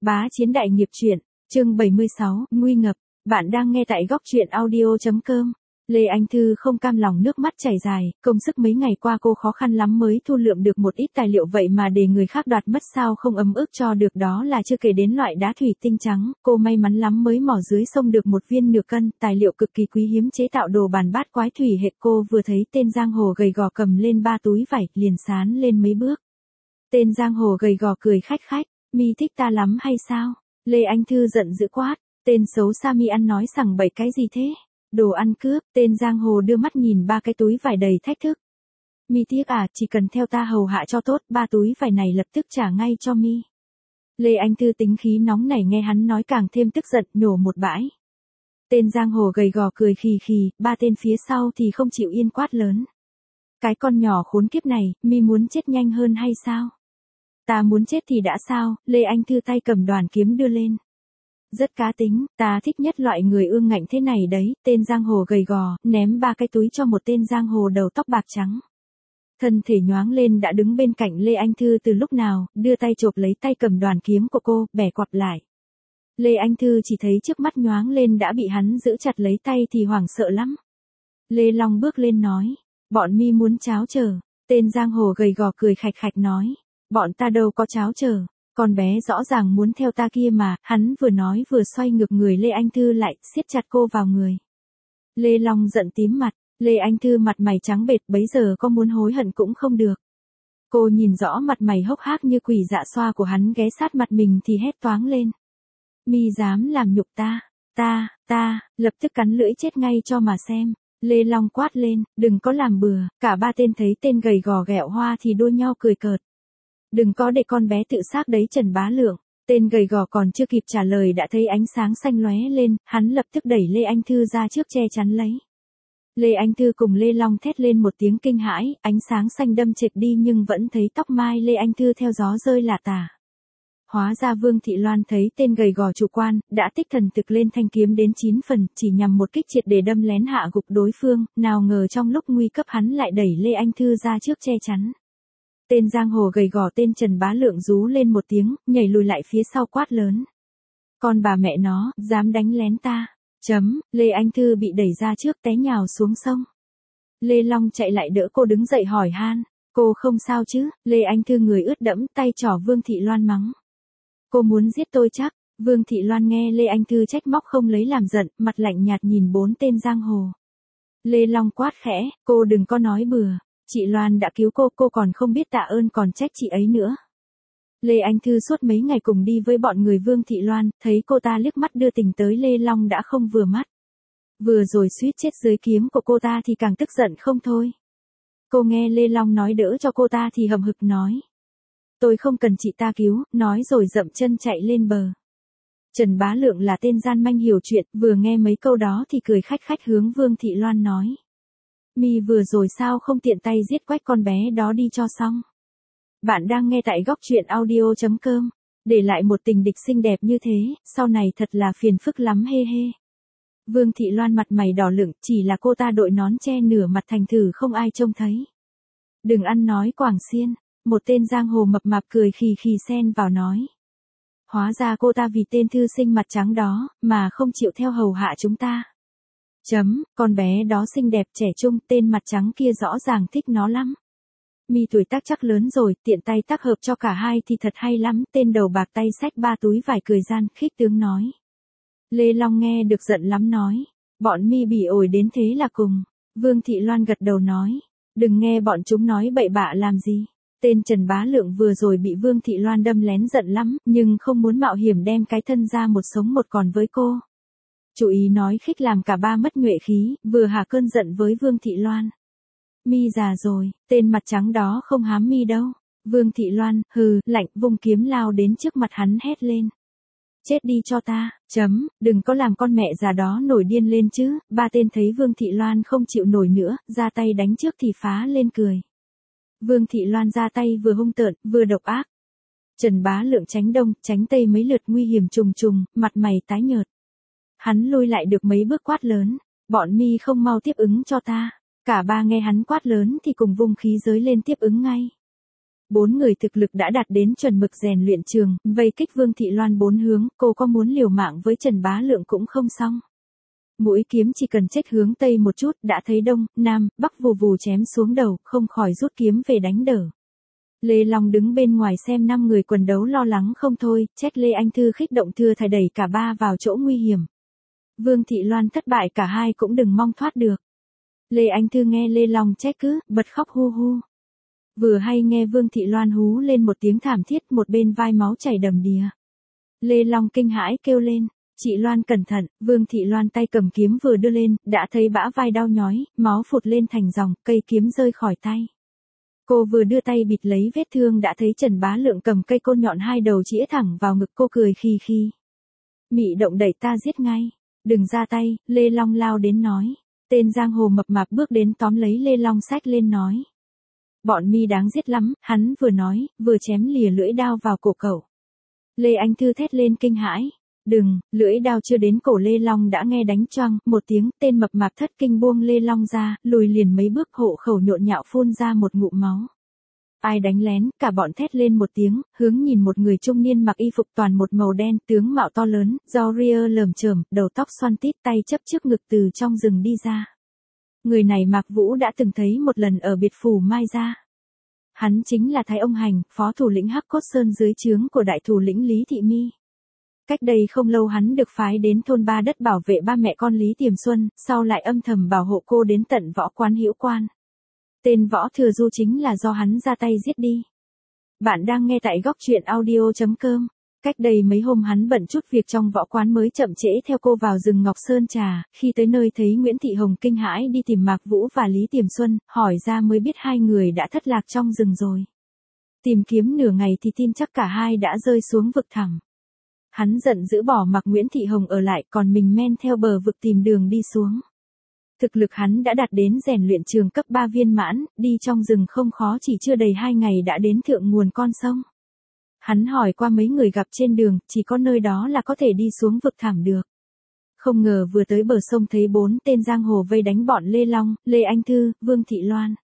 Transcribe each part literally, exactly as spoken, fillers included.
Bá Chiến Đại Nghiệp Truyện, chương bảy mươi sáu, Nguy Ngập, bạn đang nghe tại góc truyện audio chấm com. Lê Anh Thư không cam lòng nước mắt chảy dài, công sức mấy ngày qua cô khó khăn lắm mới thu lượm được một ít tài liệu vậy mà để người khác đoạt mất sao không ấm ức cho được, đó là chưa kể đến loại đá thủy tinh trắng, cô may mắn lắm mới mò dưới sông được một viên nửa cân, tài liệu cực kỳ quý hiếm chế tạo đồ bàn bát quái thủy hệ. Cô vừa thấy tên giang hồ gầy gò cầm lên ba túi vải, liền sán lên mấy bước. Tên giang hồ gầy gò cười khách khách, mi thích ta lắm hay sao? Lê Anh Thư giận dữ quát, tên xấu xa mi ăn nói sằng bậy cái gì thế? Đồ ăn cướp. Tên giang hồ đưa mắt nhìn ba cái túi vải đầy thách thức. Mi tiếc à, chỉ cần theo ta hầu hạ cho tốt, ba túi vải này lập tức trả ngay cho mi. Lê Anh Thư tính khí nóng nảy nghe hắn nói càng thêm tức giận, nhổ một bãi. Tên giang hồ gầy gò cười khì khì, ba tên phía sau thì không chịu yên quát lớn. Cái con nhỏ khốn kiếp này, mi muốn chết nhanh hơn hay sao? Ta muốn chết thì đã sao? Lê Anh Thư tay cầm đoàn kiếm đưa lên. Rất cá tính, ta thích nhất loại người ương ngạnh thế này đấy. Tên giang hồ gầy gò, ném ba cái túi cho một tên giang hồ đầu tóc bạc trắng. Thân thể nhoáng lên đã đứng bên cạnh Lê Anh Thư từ lúc nào, đưa tay chộp lấy tay cầm đoàn kiếm của cô, bẻ quặp lại. Lê Anh Thư chỉ thấy trước mắt nhoáng lên đã bị hắn giữ chặt lấy tay thì hoảng sợ lắm. Lê Long bước lên nói, bọn mi muốn cháo chờ. Tên giang hồ gầy gò cười khạch khạch nói, bọn ta đâu có cháo chờ. Con bé rõ ràng muốn theo ta kia mà. Hắn vừa nói vừa xoay ngược người Lê Anh Thư lại, siết chặt cô vào người. Lê Long giận tím mặt, Lê Anh Thư mặt mày trắng bệch, bấy giờ có muốn hối hận cũng không được. Cô nhìn rõ mặt mày hốc hác như quỷ dạ xoa của hắn ghé sát mặt mình thì hét toáng lên. Mi dám làm nhục ta, ta, ta, lập tức cắn lưỡi chết ngay cho mà xem. Lê Long quát lên, đừng có làm bừa. Cả ba tên thấy tên gầy gò ghẹo hoa thì đua nhau cười cợt. Đừng có để con bé tự xác đấy Trần Bá Lượng. Tên gầy gò còn chưa kịp trả lời đã thấy ánh sáng xanh lóe lên, hắn lập tức đẩy Lê Anh Thư ra trước che chắn lấy. Lê Anh Thư cùng Lê Long thét lên một tiếng kinh hãi, ánh sáng xanh đâm trệch đi nhưng vẫn thấy tóc mai Lê Anh Thư theo gió rơi lả tả. Hóa ra Vương Thị Loan thấy tên gầy gò chủ quan, đã tích thần thực lên thanh kiếm đến chín phần, chỉ nhằm một kích triệt để đâm lén hạ gục đối phương, nào ngờ trong lúc nguy cấp hắn lại đẩy Lê Anh Thư ra trước che chắn. Tên giang hồ gầy gò tên Trần Bá Lượng rú lên một tiếng, nhảy lùi lại phía sau quát lớn. Con bà mẹ nó, dám đánh lén ta. Chấm, Lê Anh Thư bị đẩy ra trước té nhào xuống sông. Lê Long chạy lại đỡ cô đứng dậy hỏi han. Cô không sao chứ? Lê Anh Thư người ướt đẫm, tay trỏ Vương Thị Loan mắng. Cô muốn giết tôi chắc? Vương Thị Loan nghe Lê Anh Thư trách móc không lấy làm giận, mặt lạnh nhạt nhìn bốn tên giang hồ. Lê Long quát khẽ, cô đừng có nói bừa. Chị Loan đã cứu cô, cô còn không biết tạ ơn còn trách chị ấy nữa. Lê Anh Thư suốt mấy ngày cùng đi với bọn người Vương Thị Loan, thấy cô ta liếc mắt đưa tình tới Lê Long đã không vừa mắt. Vừa rồi suýt chết dưới kiếm của cô ta thì càng tức giận không thôi. Cô nghe Lê Long nói đỡ cho cô ta thì hậm hực nói. Tôi không cần chị ta cứu, nói rồi dậm chân chạy lên bờ. Trần Bá Lượng là tên gian manh hiểu chuyện, vừa nghe mấy câu đó thì cười khách khách hướng Vương Thị Loan nói. Mi vừa rồi sao không tiện tay giết quách con bé đó đi cho xong. Bạn đang nghe tại góc truyện audio chấm com. Để lại một tình địch xinh đẹp như thế, sau này thật là phiền phức lắm hê hê. Vương Thị Loan mặt mày đỏ lửng, chỉ là cô ta đội nón che nửa mặt thành thử không ai trông thấy. Đừng ăn nói quảng xiên, một tên giang hồ mập mạp cười khì khì xen vào nói. Hóa ra cô ta vì tên thư sinh mặt trắng đó, mà không chịu theo hầu hạ chúng ta. Chấm, con bé đó xinh đẹp trẻ trung, tên mặt trắng kia rõ ràng thích nó lắm. Mi tuổi tác chắc lớn rồi, tiện tay tác hợp cho cả hai thì thật hay lắm. Tên đầu bạc tay xách ba túi vải cười gian khích tướng nói. Lê Long nghe được giận lắm nói. Bọn mi bỉ ổi đến thế là cùng. Vương Thị Loan gật đầu nói. Đừng nghe bọn chúng nói bậy bạ làm gì. Tên Trần Bá Lượng vừa rồi bị Vương Thị Loan đâm lén giận lắm, nhưng không muốn mạo hiểm đem cái thân ra một sống một còn với cô. Chú ý nói khích làm cả ba mất nhuệ khí, vừa hạ cơn giận với Vương Thị Loan. Mi già rồi, tên mặt trắng đó không hám mi đâu. Vương Thị Loan, hừ, lạnh, vung kiếm lao đến trước mặt hắn hét lên. Chết đi cho ta, chấm, đừng có làm con mẹ già đó nổi điên lên chứ. Ba tên thấy Vương Thị Loan không chịu nổi nữa, ra tay đánh trước thì phá lên cười. Vương Thị Loan ra tay vừa hung tợn, vừa độc ác. Trần Bá Lượng tránh đông, tránh tây mấy lượt nguy hiểm trùng trùng, mặt mày tái nhợt. Hắn lui lại được mấy bước quát lớn, bọn mi không mau tiếp ứng cho ta. Cả ba nghe hắn quát lớn thì cùng vung khí giới lên tiếp ứng ngay. bốn người thực lực đã đạt đến chuẩn mực rèn luyện trường, vây kích Vương Thị Loan bốn hướng, cô có muốn liều mạng với Trần Bá Lượng cũng không xong. Mũi kiếm chỉ cần chếch hướng tây một chút, đã thấy đông, nam, bắc vù vù chém xuống đầu, không khỏi rút kiếm về đánh đỡ. Lê Long đứng bên ngoài xem năm người quần đấu lo lắng không thôi, chết Lê Anh Thư khích động thưa thải đẩy cả ba vào chỗ nguy hiểm. Vương Thị Loan thất bại cả hai cũng đừng mong thoát được. Lê Anh Thư nghe Lê Long chết cứ, bật khóc hu hu. Vừa hay nghe Vương Thị Loan hú lên một tiếng thảm thiết, một bên vai máu chảy đầm đìa. Lê Long kinh hãi kêu lên, chị Loan cẩn thận. Vương Thị Loan tay cầm kiếm vừa đưa lên, đã thấy bã vai đau nhói, máu phụt lên thành dòng, cây kiếm rơi khỏi tay. Cô vừa đưa tay bịt lấy vết thương đã thấy Trần Bá Lượng cầm cây côn nhọn hai đầu chĩa thẳng vào ngực cô, cười khì khì. Mị động đẩy ta giết ngay. Đừng ra tay. Lê Long lao đến nói. Tên giang hồ mập mạp bước đến tóm lấy Lê Long xách lên nói. Bọn mi đáng giết lắm, hắn vừa nói, vừa chém lìa lưỡi đao vào cổ cậu. Lê Anh Thư thét lên kinh hãi. Đừng, lưỡi đao chưa đến cổ Lê Long đã nghe đánh choang, một tiếng, tên mập mạp thất kinh buông Lê Long ra, lùi liền mấy bước, hộ khẩu nhộn nhạo phun ra một ngụm máu. Ai đánh lén, cả bọn thét lên một tiếng, hướng nhìn một người trung niên mặc y phục toàn một màu đen, tướng mạo to lớn, râu ria lởm chởm, đầu tóc xoăn tít, tay chấp trước ngực từ trong rừng đi ra. Người này Mạc Vũ đã từng thấy một lần ở biệt phủ Mai Gia. Hắn chính là Thái Ông Hành, phó thủ lĩnh Hắc Cốt Sơn dưới trướng của đại thủ lĩnh Lý Thị Mi. Cách đây không lâu hắn được phái đến thôn Ba Đất bảo vệ ba mẹ con Lý Tiềm Xuân, sau lại âm thầm bảo hộ cô đến tận Võ Quán Hữu Quan. Tên Võ Thừa Du chính là do hắn ra tay giết đi. Bạn đang nghe tại góc truyện audio chấm com. Cách đây mấy hôm hắn bận chút việc trong võ quán mới chậm trễ theo cô vào rừng Ngọc Sơn Trà, khi tới nơi thấy Nguyễn Thị Hồng kinh hãi đi tìm Mạc Vũ và Lý Tiềm Xuân, hỏi ra mới biết hai người đã thất lạc trong rừng rồi. Tìm kiếm nửa ngày thì tin chắc cả hai đã rơi xuống vực thẳm. Hắn giận dữ bỏ mặc Nguyễn Thị Hồng ở lại, còn mình men theo bờ vực tìm đường đi xuống. Thực lực hắn đã đạt đến rèn luyện trường cấp ba viên mãn, đi trong rừng không khó, chỉ chưa đầy hai ngày đã đến thượng nguồn con sông. Hắn hỏi qua mấy người gặp trên đường, chỉ có nơi đó là có thể đi xuống vực thẳm được. Không ngờ vừa tới bờ sông thấy bốn tên giang hồ vây đánh bọn Lê Long, Lê Anh Thư, Vương Thị Loan.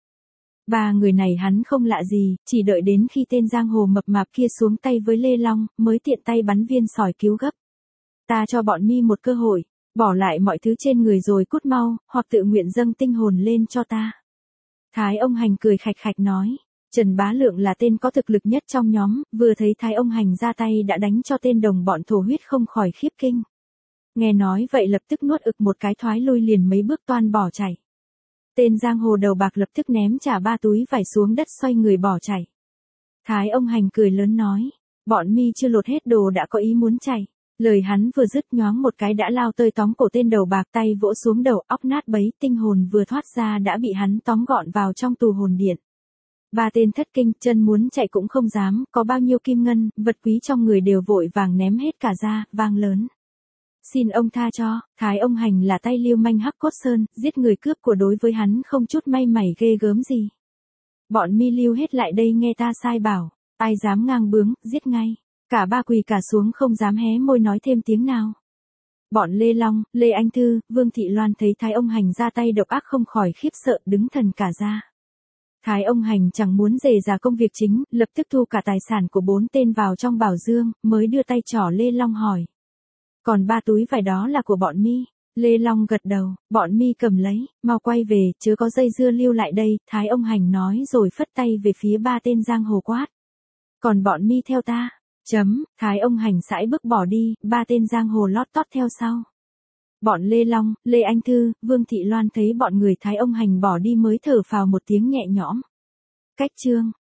Ba người này hắn không lạ gì, chỉ đợi đến khi tên giang hồ mập mạp kia xuống tay với Lê Long, mới tiện tay bắn viên sỏi cứu gấp. Ta cho bọn mi một cơ hội, bỏ lại mọi thứ trên người rồi cút mau, hoặc tự nguyện dâng tinh hồn lên cho ta. Thái Ông Hành cười khạch khạch nói. Trần Bá Lượng là tên có thực lực nhất trong nhóm, vừa thấy Thái Ông Hành ra tay đã đánh cho tên đồng bọn thổ huyết không khỏi khiếp kinh. Nghe nói vậy lập tức nuốt ực một cái, thoái lui liền mấy bước toan bỏ chạy. Tên giang hồ đầu bạc lập tức ném trả ba túi vải xuống đất xoay người bỏ chạy. Thái Ông Hành cười lớn nói, bọn mi chưa lột hết đồ đã có ý muốn chạy. Lời hắn vừa dứt nhoáng một cái đã lao tơi tóm cổ tên đầu bạc, tay vỗ xuống đầu, óc nát bấy, tinh hồn vừa thoát ra đã bị hắn tóm gọn vào trong tù hồn điện. Ba tên thất kinh, chân muốn chạy cũng không dám, có bao nhiêu kim ngân, vật quý trong người đều vội vàng ném hết cả ra, vang lớn. Xin ông tha cho. Thái Ông Hành là tay lưu manh Hắc Cốt Sơn, giết người cướp của đối với hắn không chút may mảy ghê gớm gì. Bọn mi lưu hết lại đây nghe ta sai bảo, ai dám ngang bướng, giết ngay. Cả ba quỳ cả xuống không dám hé môi nói thêm tiếng nào. Bọn Lê Long, Lê Anh Thư, Vương Thị Loan thấy Thái Ông Hành ra tay độc ác không khỏi khiếp sợ đứng thần cả ra. Thái Ông Hành chẳng muốn rề rà công việc chính, lập tức thu cả tài sản của bốn tên vào trong bảo dương, mới đưa tay trỏ Lê Long hỏi. Còn ba túi vải đó là của bọn mi. Lê Long gật đầu, bọn mi cầm lấy, mau quay về, chớ có dây dưa lưu lại đây, Thái Ông Hành nói rồi phất tay về phía ba tên giang hồ quát. Còn bọn mi theo ta. Chấm, Thái Ông Hành sải bước bỏ đi, ba tên giang hồ lót tót theo sau. Bọn Lê Long, Lê Anh Thư, Vương Thị Loan thấy bọn người Thái Ông Hành bỏ đi mới thở phào một tiếng nhẹ nhõm. Cách chương